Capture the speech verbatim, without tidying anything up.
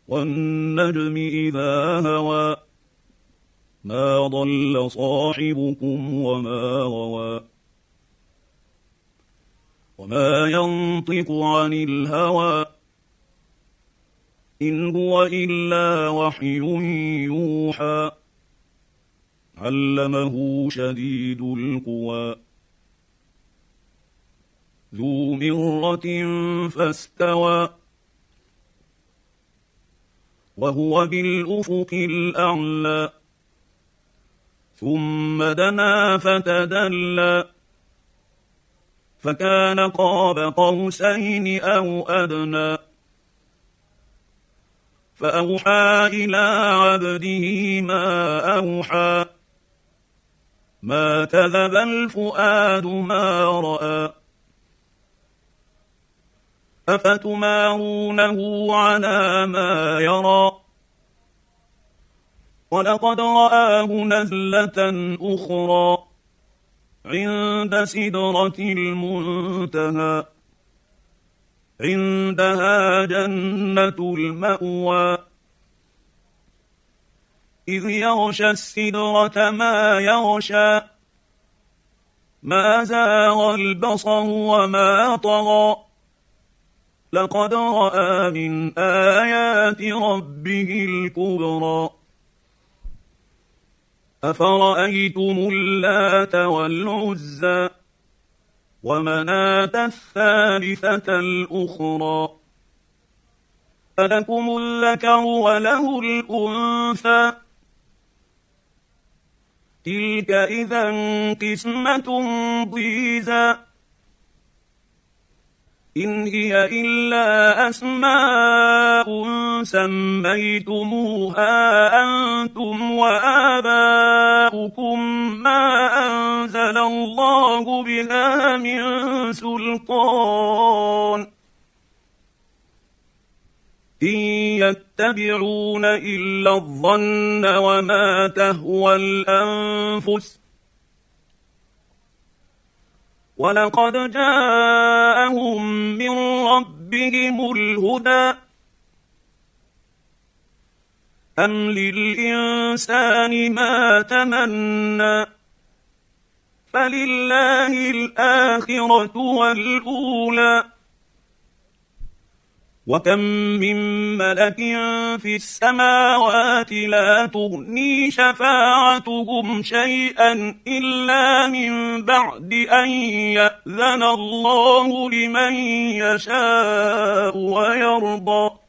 والنجم إذا هوى ما ضل صاحبكم وما غوى وما ينطق عن الهوى إن هو إلا وحي يوحى علمه شديد القوى ذو مرة فاستوى وهو بالأفق الأعلى ثم دنا فتدلى فكان قاب قوسين أو أدنى فأوحى إلى عبده ما أوحى ما كذب الفؤاد ما رأى أفتمارونه على ما يرى ولقد رآه نزلة أخرى عند سدرة المنتهى عندها جنة المأوى إذ يغشى السدرة ما يغشى ما زاغ البصر وما طغى لقد رأى من آيات ربه الكبرى أفرأيتم اللات والعزى ومناة الثالثة الأخرى ألكم الذكر وله الأنثى تلك إذا قسمة ضيزى إن هي إلا أسماء سميتموها أنتم وآباؤكم ما أنزل الله بها من سلطان إن يتبعون إلا الظن وما تهوى الأنفس ولقد جاءهم من ربهم الهدى أم للإنسان ما تمنى فلله الآخرة والأولى وكم من ملك في السماوات لا تغني شفاعتهم شيئا إلا من بعد أن يأذن الله لمن يشاء ويرضى